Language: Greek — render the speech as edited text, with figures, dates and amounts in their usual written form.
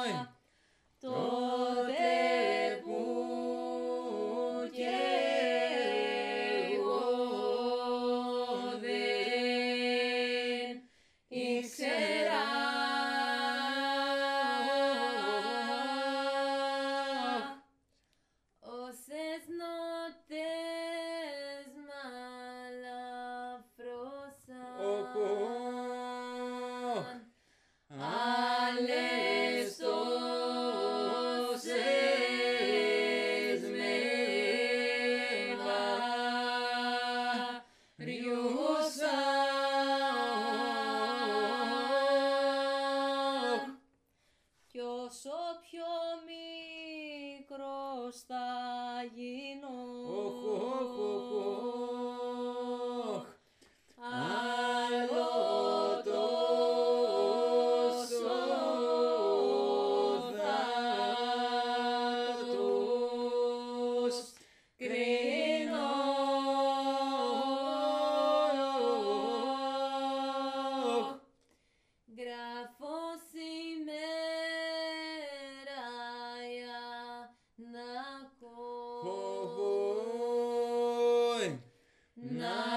τότε που κι εγώ δεν ήξερα όσες νότες μ' αλαφρώσαν, άλλες τόσες με βαριούσαν. Κι όσο πιο μικρός θα γίνω, άλλο τόσο θα τους κρίνω. Γράφω σήμερα για να